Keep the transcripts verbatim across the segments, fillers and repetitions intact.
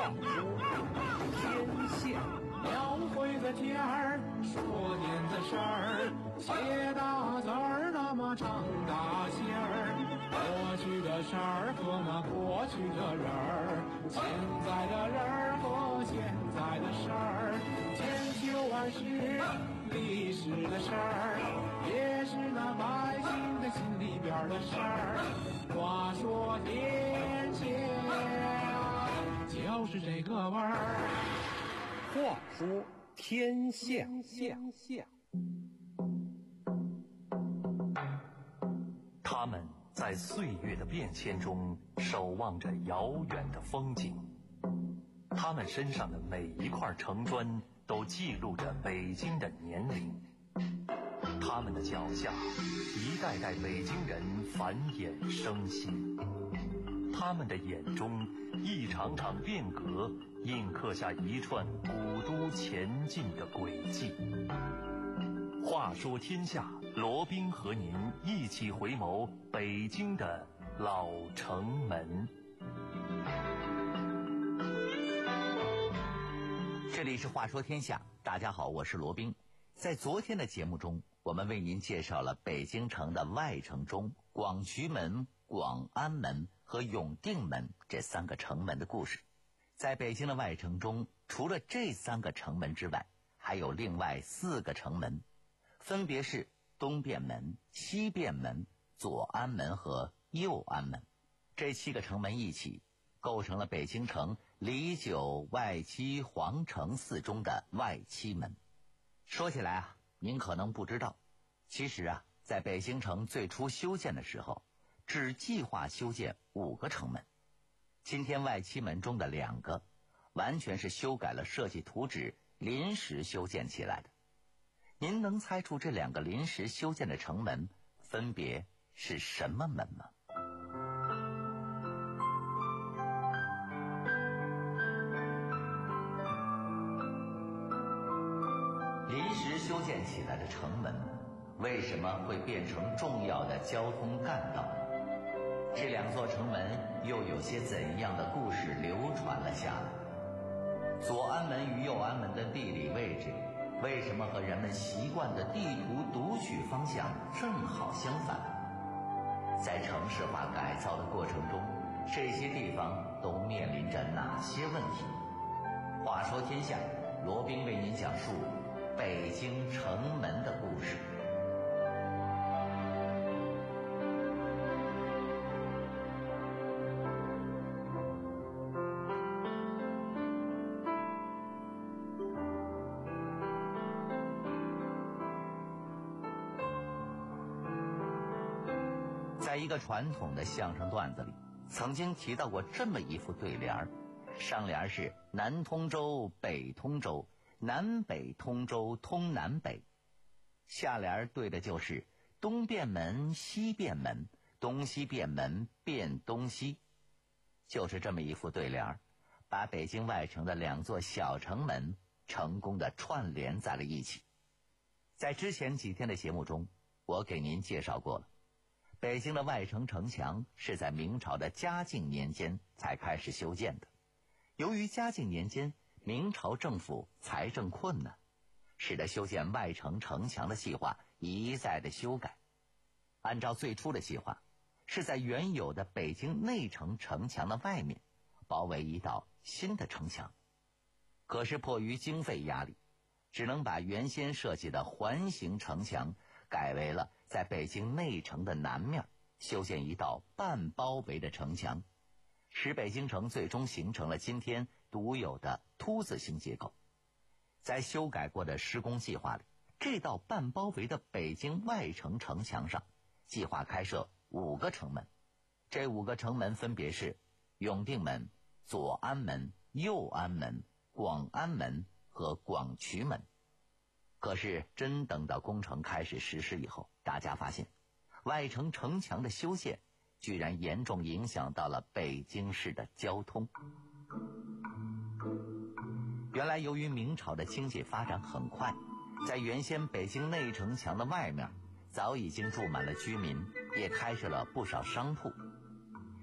天下描绘的天儿，说点的事儿，写大字儿，那么唱大戏儿。过去的事儿和那过去的人儿，现在的人儿和现在的事儿，千秋万世历史的事儿，也是那百姓的心里边的事儿。话说天下就是这个味儿。 话说天下，天下。 他们在岁月的变迁中守望着遥远的风景，他们身上的每一块城砖都记录着北京的年龄，他们的脚下一代代北京人繁衍生息，他们的眼中一场场变革印刻下一串古都前进的轨迹。话说天下，罗宾和您一起回眸北京的老城门。 这里是话说天下，大家好，我是罗宾。在昨天的节目中，我们为您介绍了北京城的外城中广渠门、广安门和永定门这三个城门的故事。在北京的外城中，除了这三个城门之外，还有另外四个城门，分别是东便门、西便门、左安门和右安门。这七个城门一起构成了北京城里九外七皇城四中的外七门。说起来啊，您可能不知道，其实啊，在北京城最初修建的时候，只计划修建五个城门。今天外七门中的两个，完全是修改了设计图纸，临时修建起来的。您能猜出这两个临时修建的城门分别是什么门吗？临时修建起来的城门为什么会变成重要的交通干道？这两座城门又有些怎样的故事流传了下来？左安门与右安门的地理位置为什么和人们习惯的地图读取方向正好相反？在城市化改造的过程中，这些地方都面临着哪些问题？话说天下，罗宾为您讲述北京城门的故事。在一个传统的相声段子里，曾经提到过这么一副对联，上联是南通州北通州，南北通州通南北，下联对的就是东便门西便门，东西便门便东西。就是这么一副对联，把北京外城的两座小城门成功的串联在了一起。在之前几天的节目中，我给您介绍过了，北京的外城城墙是在明朝的嘉靖年间才开始修建的。由于嘉靖年间明朝政府财政困难，使得修建外城城墙的计划一再的修改。按照最初的计划，是在原有的北京内城城墙的外面包围一道新的城墙。可是迫于经费压力，只能把原先设计的环形城墙改为了在北京内城的南面修建一道半包围的城墙，使北京城最终形成了今天独有的凸字形结构。在修改过的施工计划里，这道半包围的北京外城城墙上计划开设五个城门，这五个城门分别是永定门、左安门、右安门、广安门和广渠门。可是真等到工程开始实施以后，大家发现外城城墙的修建居然严重影响到了北京市的交通。原来由于明朝的经济发展很快，在原先北京内城墙的外面早已经住满了居民，也开设了不少商铺。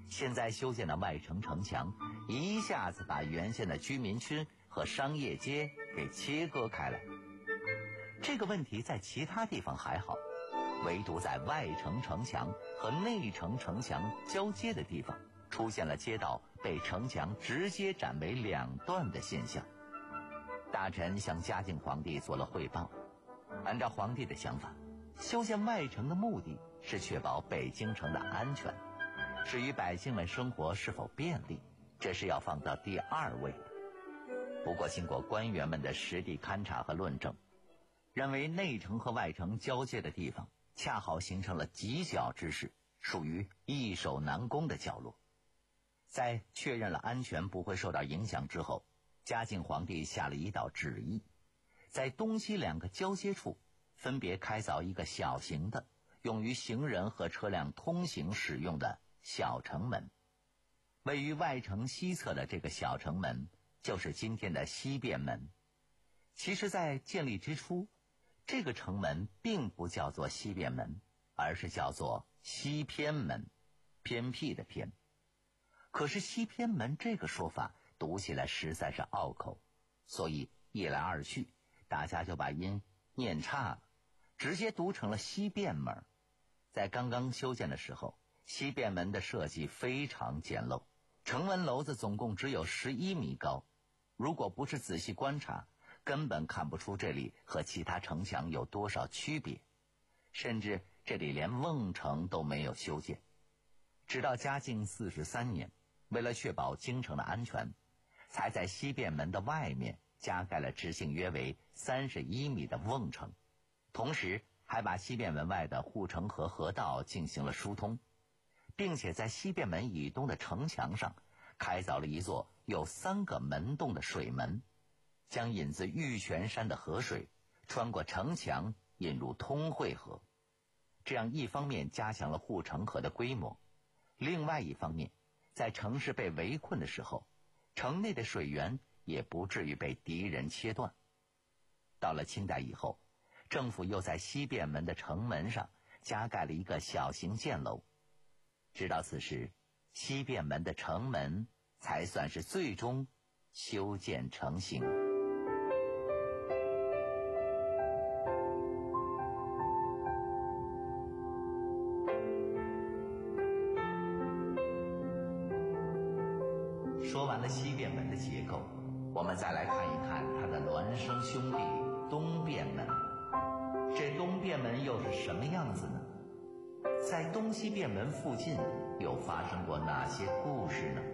现在修建的外城城墙一下子把原先的居民区和商业街给切割开来。这个问题在其他地方还好，唯独在外城城墙和内城城墙交接的地方，出现了街道被城墙直接斩为两段的现象。大臣向嘉靖皇帝做了汇报，按照皇帝的想法，修建外城的目的是确保北京城的安全，至于百姓们生活是否便利，这是要放到第二位的。不过经过官员们的实地勘察和论证，认为内城和外城交界的地方恰好形成了犄角之势，属于易守难攻的角落。在确认了安全不会受到影响之后，嘉靖皇帝下了一道旨意，在东西两个交接处分别开凿一个小型的用于行人和车辆通行使用的小城门。位于外城西侧的这个小城门就是今天的西便门。其实在建立之初，这个城门并不叫做西便门，而是叫做西偏门，偏僻的偏。可是西偏门这个说法读起来实在是拗口，所以一来二去，大家就把音念差了，直接读成了西便门。在刚刚修建的时候，西便门的设计非常简陋，城门楼子总共只有十一米高，如果不是仔细观察，根本看不出这里和其他城墙有多少区别，甚至这里连瓮城都没有修建。直到嘉靖四十三年，为了确保京城的安全，才在西便门的外面加盖了直径约为三十一米的瓮城，同时还把西便门外的护城河河道进行了疏通，并且在西便门以东的城墙上开凿了一座有三个门洞的水门，将引自玉泉山的河水穿过城墙引入通惠河。这样一方面加强了护城河的规模，另外一方面，在城市被围困的时候，城内的水源也不至于被敌人切断。到了清代以后，政府又在西便门的城门上加盖了一个小型箭楼。直到此时，西便门的城门才算是最终修建成型。说完了西便门的结构，我们再来看一看它的孪生兄弟东便门。这东便门又是什么样子呢？在东西便门附近又发生过哪些故事呢？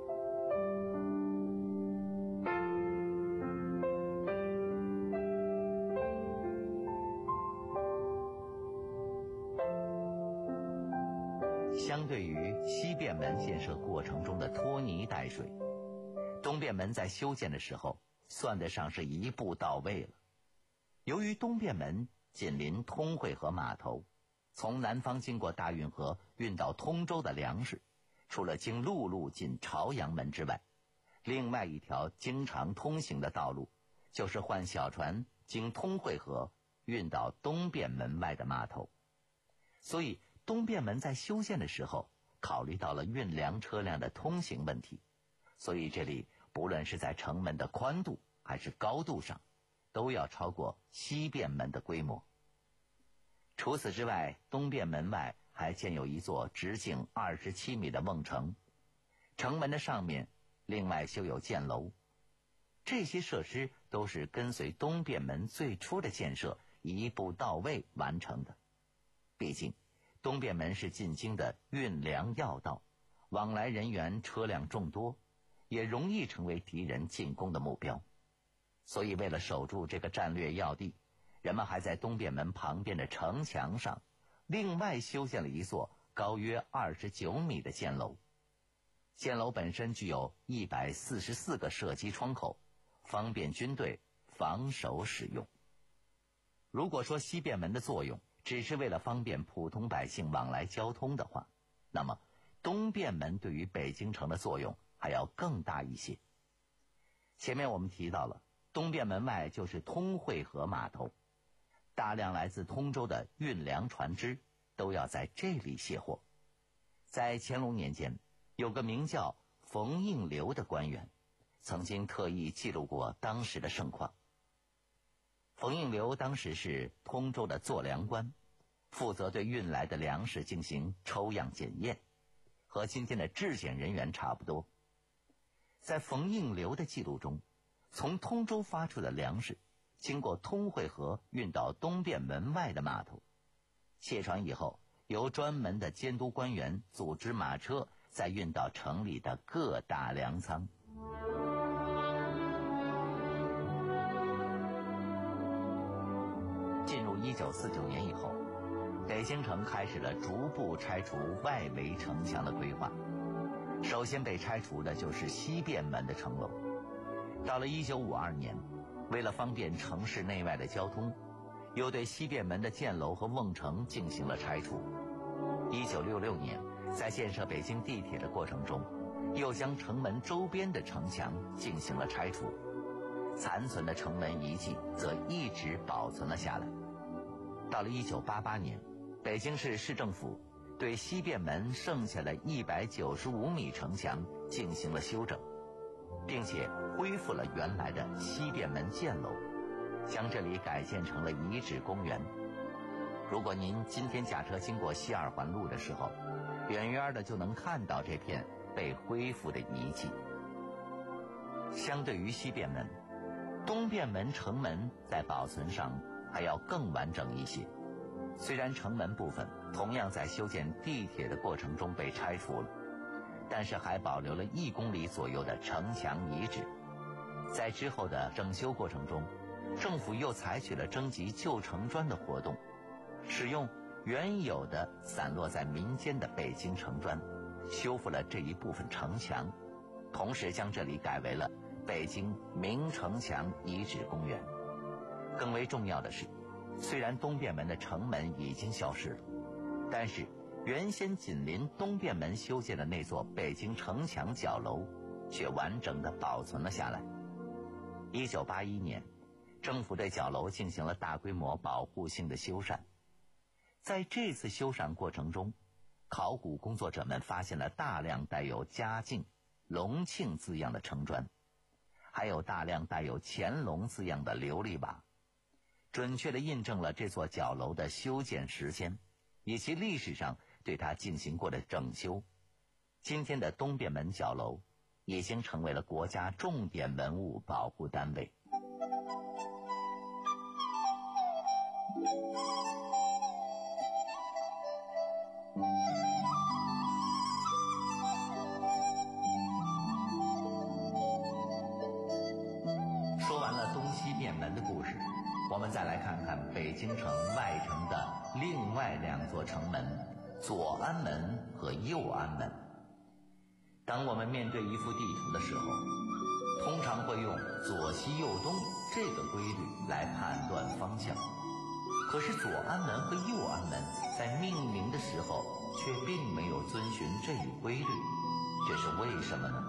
相对于西便门建设过程中的拖泥带水，东便门在修建的时候算得上是一步到位了。由于东便门紧邻通惠河码头，从南方经过大运河运到通州的粮食，除了经陆路进朝阳门之外，另外一条经常通行的道路就是换小船经通惠河运到东便门外的码头。所以东便门在修建的时候考虑到了运粮车辆的通行问题，所以这里不论是在城门的宽度还是高度上，都要超过西便门的规模。除此之外，东便门外还建有一座直径二十七米的瓮城，城门的上面另外修有箭楼。这些设施都是跟随东便门最初的建设一步到位完成的。毕竟东便门是进京的运粮要道，往来人员车辆众多，也容易成为敌人进攻的目标。所以为了守住这个战略要地，人们还在东便门旁边的城墙上另外修建了一座高约二十九米的箭楼。箭楼本身具有一百四十四个射击窗口，方便军队防守使用。如果说西便门的作用只是为了方便普通百姓往来交通的话，那么东便门对于北京城的作用还要更大一些。前面我们提到了东便门外就是通惠河码头，大量来自通州的运粮船只都要在这里卸货。在乾隆年间， 有个名叫冯应流的官员，曾经特意记录过当时的盛况。冯应流当时是通州的做粮官，负责对运来的粮食进行抽样检验，和今天的质检人员差不多。在冯应流的记录中，从通州发出的粮食经过通惠河运到东便门外的码头，卸船以后由专门的监督官员组织马车再运到城里的各大粮仓。进入一九四九年以后，北京城开始了逐步拆除外围城墙的规划。首先被拆除的就是西便门的城楼。到了一九五二年，为了方便城市内外的交通，又对西便门的箭楼和瓮城进行了拆除。一九六六年，在建设北京地铁的过程中，又将城门周边的城墙进行了拆除，残存的城门遗迹则一直保存了下来。到了一九八八年，北京市市政府对西便门剩下的一百九十五米城墙进行了修整，并且恢复了原来的西便门箭楼，将这里改建成了遗址公园。如果您今天驾车经过西二环路的时候，远远的就能看到这片被恢复的遗迹。相对于西便门，东便门城门在保存上还要更完整一些。虽然城门部分同样在修建地铁的过程中被拆除了，但是还保留了一公里左右的城墙遗址。在之后的整修过程中，政府又采取了征集旧城砖的活动，使用原有的散落在民间的北京城砖，修复了这一部分城墙，同时将这里改为了北京明城墙遗址公园。更为重要的是，虽然东便门的城门已经消失了，但是原先紧邻东便门修建的那座北京城墙角楼却完整地保存了下来。一九八一年，政府对角楼进行了大规模保护性的修缮。在这次修缮过程中，考古工作者们发现了大量带有嘉靖、隆庆字样的城砖，还有大量带有乾隆字样的琉璃瓦，准确地印证了这座角楼的修建时间以及历史上对它进行过的整修。今天的东便门角楼已经成为了国家重点文物保护单位。说完了东西便门的故事，我们再来看看北京城外城的另外两座城门左安门和右安门。当我们面对一幅地图的时候，通常会用左西右东这个规律来判断方向。可是左安门和右安门在命名的时候却并没有遵循这一规律，这是为什么呢？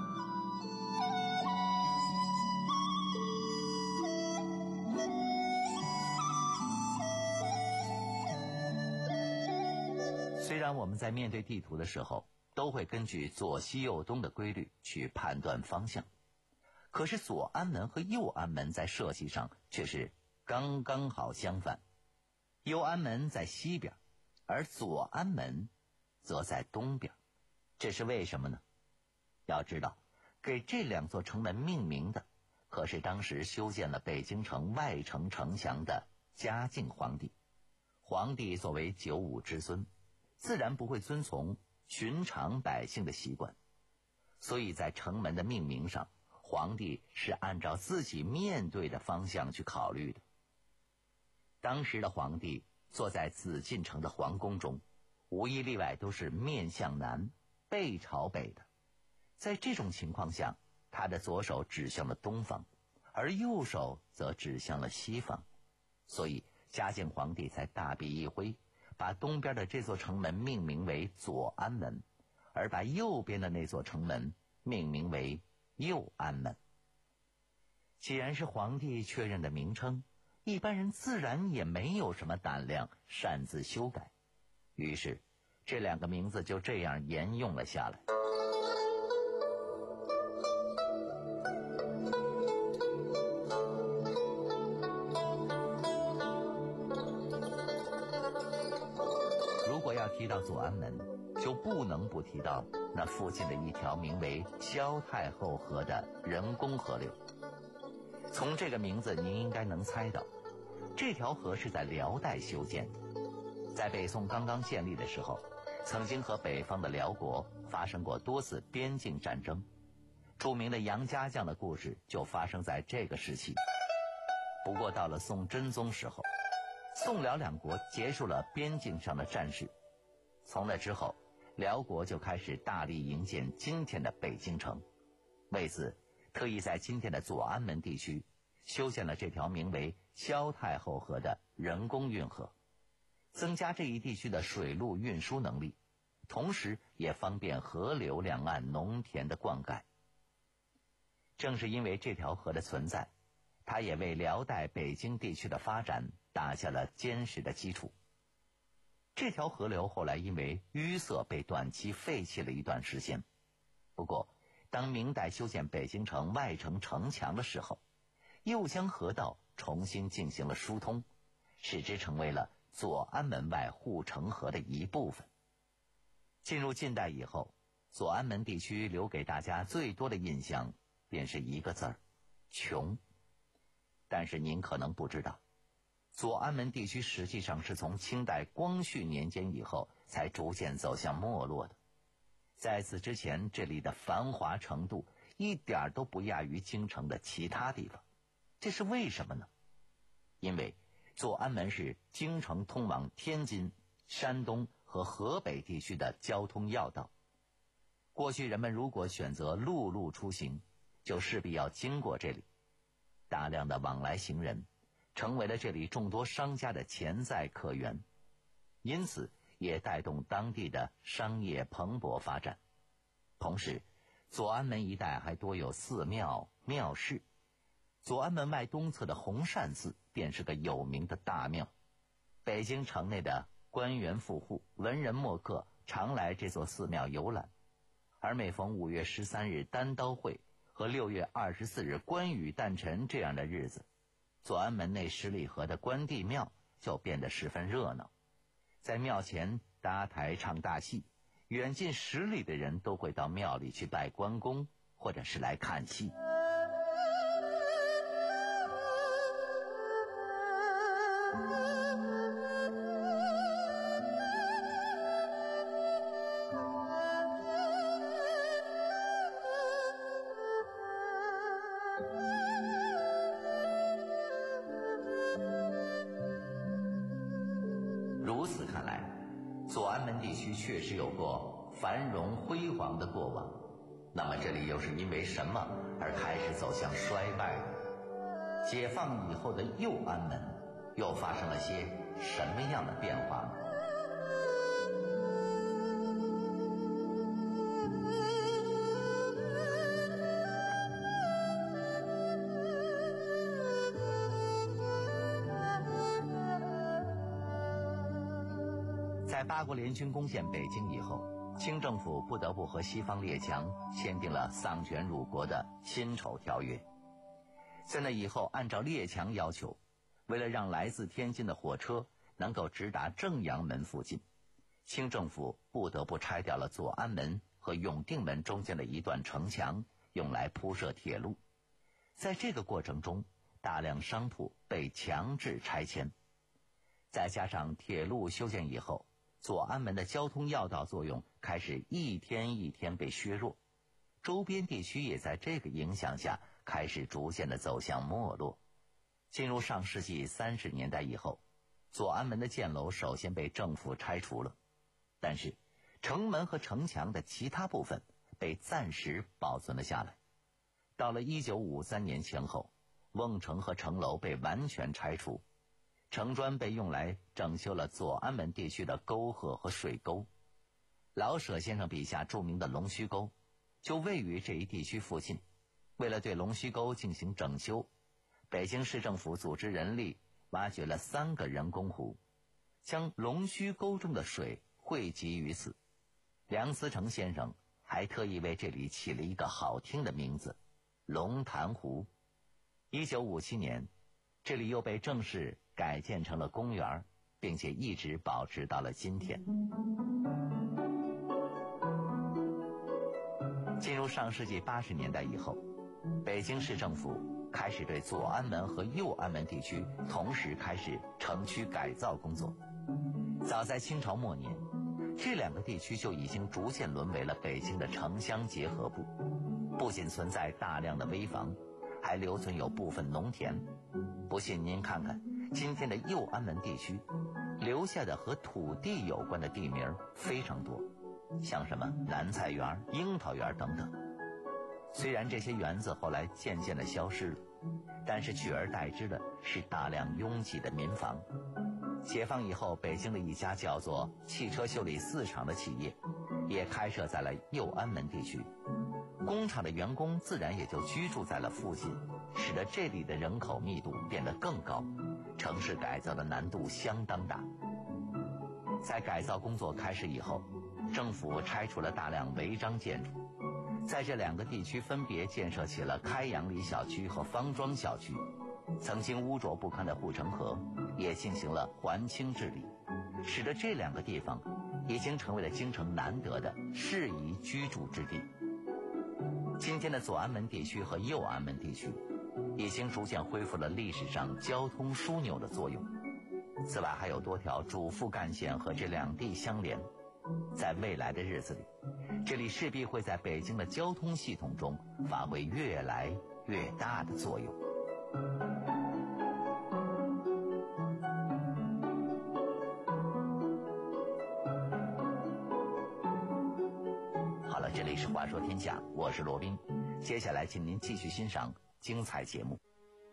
虽然我们在面对地图的时候都会根据左西右东的规律去判断方向，可是左安门和右安门在设计上却是刚刚好相反。右安门在西边，而左安门则在东边，这是为什么呢？要知道，给这两座城门命名的可是当时修建了北京城外城城墙的嘉靖皇帝。皇帝作为九五之尊，自然不会遵从寻常百姓的习惯，所以在城门的命名上，皇帝是按照自己面对的方向去考虑的。当时的皇帝坐在紫禁城的皇宫中，无一例外都是面向南，背朝北的。在这种情况下，他的左手指向了东方，而右手则指向了西方，所以嘉靖皇帝才大笔一挥，把东边的这座城门命名为左安门，而把右边的那座城门命名为右安门。既然是皇帝确认的名称，一般人自然也没有什么胆量擅自修改，于是这两个名字就这样沿用了下来。 提到左安门，就不能不提到那附近的一条名为萧太后河的人工河流。从这个名字您应该能猜到，这条河是在辽代修建的。在北宋刚刚建立的时候，曾经和北方的辽国发生过多次边境战争，著名的杨家将的故事就发生在这个时期。不过到了宋真宗时候，宋辽两国结束了边境上的战事，从那之后，辽国就开始大力营建今天的北京城，为此特意在今天的左安门地区修建了这条名为萧太后河的人工运河，增加这一地区的水路运输能力，同时也方便河流两岸农田的灌溉。正是因为这条河的存在，它也为辽代北京地区的发展打下了坚实的基础。这条河流后来因为淤塞被短期废弃了一段时间。不过，当明代修建北京城外城城墙的时候，又将河道重新进行了疏通，使之成为了左安门外护城河的一部分。进入近代以后，左安门地区留给大家最多的印象便是一个字儿：穷。但是您可能不知道，左安门地区实际上是从清代光绪年间以后才逐渐走向没落的。在此之前，这里的繁华程度一点都不亚于京城的其他地方。这是为什么呢？因为左安门是京城通往天津、山东和河北地区的交通要道。过去人们如果选择陆路出行，就势必要经过这里，大量的往来行人成为了这里众多商家的潜在客源，因此也带动当地的商业蓬勃发展。同时，左安门一带还多有寺庙、庙室。左安门外东侧的洪善寺便是个有名的大庙，北京城内的官员富户、文人墨客常来这座寺庙游览，而每逢五月十三日单刀会和六月二十四日关羽诞辰这样的日子，左安门内十里河的关帝庙就变得十分热闹。在庙前搭台唱大戏，远近十里的人都会到庙里去拜关公，或者是来看戏。如此看来，左安门地区确实有过繁荣辉煌的过往。那么这里又是因为什么而开始走向衰败呢？解放以后的右安门又发生了些什么样的变化呢？在八国联军攻陷北京以后，清政府不得不和西方列强签订了丧权辱国的辛丑条约。在那以后，按照列强要求，为了让来自天津的火车能够直达正阳门附近，清政府不得不拆掉了左安门和永定门中间的一段城墙，用来铺设铁路。在这个过程中，大量商铺被强制拆迁。再加上铁路修建以后，左安门的交通要道作用开始一天一天被削弱，周边地区也在这个影响下开始逐渐的走向没落。进入上世纪三十年代以后，左安门的箭楼首先被政府拆除了，但是城门和城墙的其他部分被暂时保存了下来。到了一九五三年前后，瓮城和城楼被完全拆除，城砖被用来整修了左安门地区的沟壑和水沟。老舍先生笔下著名的龙须沟就位于这一地区附近。为了对龙须沟进行整修，北京市政府组织人力挖掘了三个人工湖，将龙须沟中的水汇集于此。梁思成先生还特意为这里起了一个好听的名字——龙潭湖。一九五七年，这里又被正式改建成了公园， 并且一直保持到了今天。进入上世纪八十年代以后，北京市政府开始对左安门和右安门地区同时开始城区改造工作。早在清朝末年，这两个地区就已经逐渐沦为了北京的城乡结合部，不仅存在大量的危房，还留存有部分农田。不信您看看今天的右安门地区，留下的和土地有关的地名非常多，像什么南菜园、樱桃园等等。虽然这些园子后来渐渐的消失了，但是取而代之的是大量拥挤的民房。解放以后，北京的一家叫做汽车修理四厂的企业也开设在了右安门地区，工厂的员工自然也就居住在了附近，使得这里的人口密度变得更高，城市改造的难度相当大。在改造工作开始以后，政府拆除了大量违章建筑，在这两个地区分别建设起了开阳里小区和方庄小区。曾经污浊不堪的护城河也进行了还清治理，使得这两个地方已经成为了京城难得的适宜居住之地。今天的左安门地区和右安门地区已经逐渐恢复了历史上交通枢纽的作用。此外，还有多条主副干线和这两地相连。在未来的日子里，这里势必会在北京的交通系统中发挥越来越大的作用。好了，这里是话说天下，我是罗宾，接下来请您继续欣赏精彩节目。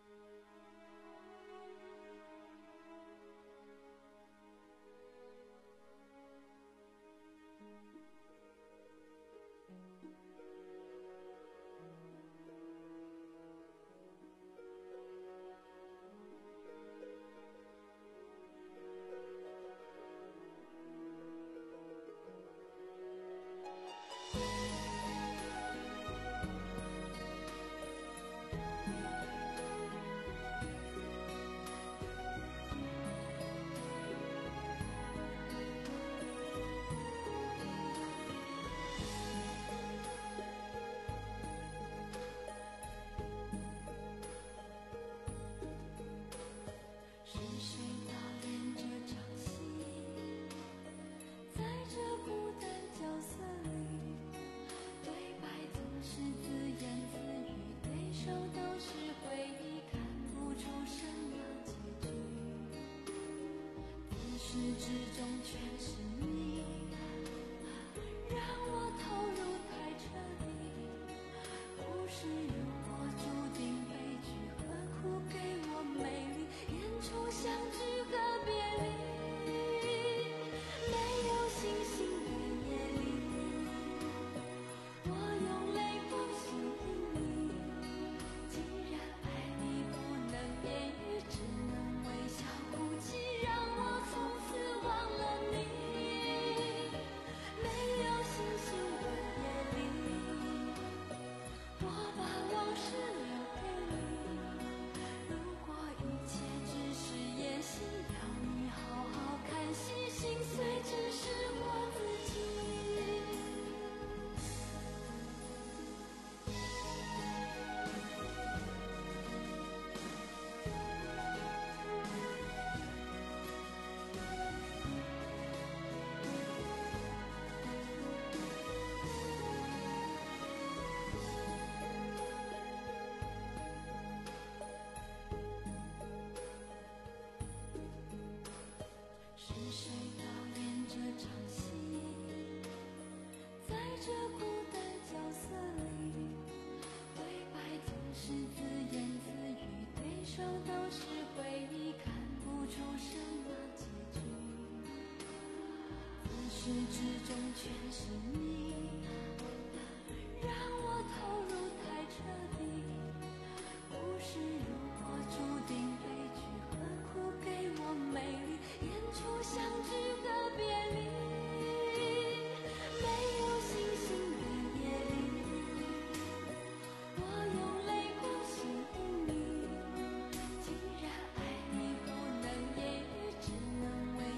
始至终全是你，让我投入太彻底。故事如果注定悲剧，何苦给我美丽演出相聚和别离？没有星星的夜里，我用泪光吸引你。既然爱你不能言语，只能微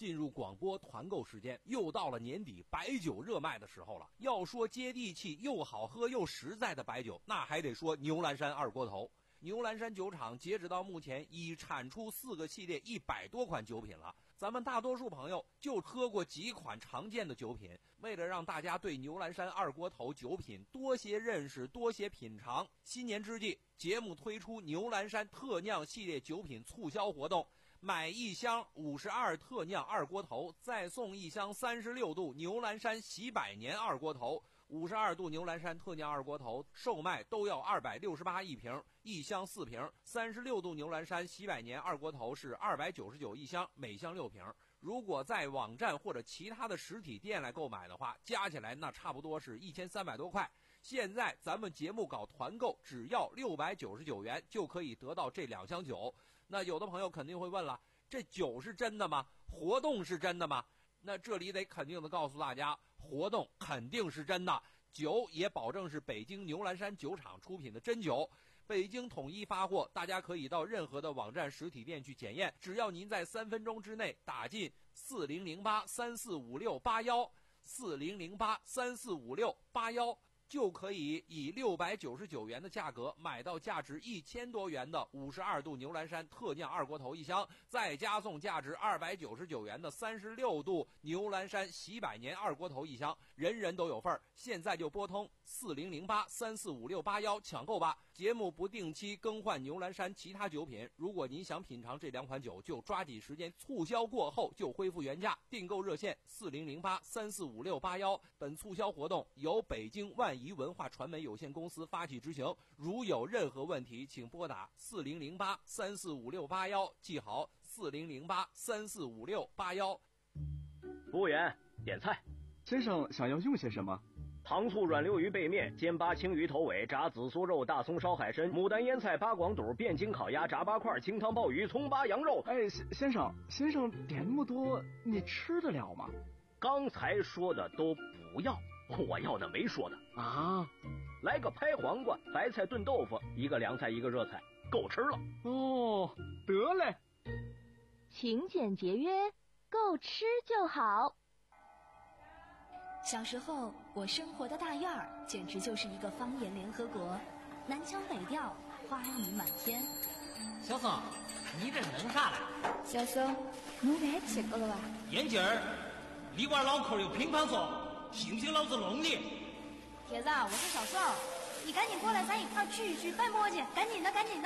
进入广播团购时间，又到了年底白酒热卖的时候了。要说接地气又好喝又实在的白酒，那还得说牛栏山二锅头。牛栏山酒厂截止到目前已产出四个系列一百多款酒品了。咱们大多数朋友就喝过几款常见的酒品，为了让大家对牛栏山二锅头酒品多些认识多些品尝，新年之际节目推出牛栏山特酿系列酒品促销活动，买一箱五十二特酿二锅头再送一箱三十六度牛栏山喜百年二锅头。五十二度牛栏山特酿二锅头售卖都要二百六十八一瓶，一箱四瓶。三十六度牛栏山喜百年二锅头是二百九十九一箱，每箱六瓶。如果在网站或者其他的实体店来购买的话，加起来那差不多是一千三百多块。现在咱们节目搞团购，只要六百九十九元就可以得到这两箱酒。那有的朋友肯定会问了，这酒是真的吗？活动是真的吗？那这里得肯定的告诉大家，活动肯定是真的，酒也保证是北京牛栏山酒厂出品的真酒，北京统一发货，大家可以到任何的网站实体店去检验，只要您在三分钟之内打进四零零八三四五六八幺四零零八三四五六八幺，就可以以六百九十九元的价格买到价值一千多元的五十二度牛栏山特酿二锅头一箱，再加送价值二百九十九元的三十六度牛栏山喜百年二锅头一箱，人人都有份儿。现在就拨通四零零八三四五六八幺抢购吧。节目不定期更换牛栏山其他酒品，如果您想品尝这两款酒，就抓紧时间，促销过后就恢复原价。订购热线四零零八三四五六八幺。本促销活动由北京万怡文化传媒有限公司发起执行，如有任何问题，请拨打四零零八三四五六八幺，记好四零零八三四五六八幺。 服务员，点菜。 先生想要用些什么？ 糖醋软溜鱼背面、煎八青鱼头尾、炸紫苏肉、大葱烧海参、牡丹腌菜、八广肚、汴京烤鸭、炸八块、清汤鲍鱼、葱八羊肉。 哎，先生，先生点那么多，你吃得了吗？ 刚才说的都不要，我要的没说的啊。 来个拍黄瓜、白菜炖豆腐，一个凉菜一个热菜，够吃了。 哦，得嘞。 勤俭节约，够吃就好。 小时候，我生活的大院儿简直就是一个方言联合国，南腔北调，花语满天。 小宋，你这弄啥嘞？ 小宋，侬该吃过了吧？ 眼镜儿，你娃脑壳有乒乓球，信不信老子弄你？ 铁子，我是小宋，你赶紧过来，咱一块儿聚一聚，办磨去，赶紧的，赶紧的。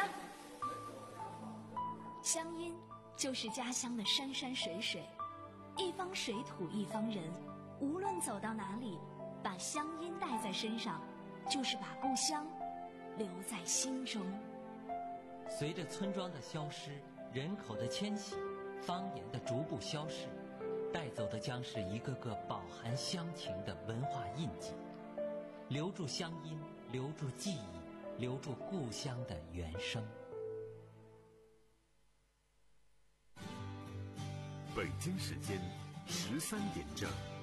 乡音就是家乡的山山水水，一方水土一方人。无论走到哪里，把乡音带在身上，就是把故乡留在心中。 随着村庄的消失，人口的迁徙，方言的逐步消逝，带走的将是一个个饱含乡情的文化印记。留住乡音，留住记忆，留住故乡的原声。 北京时间十三点整。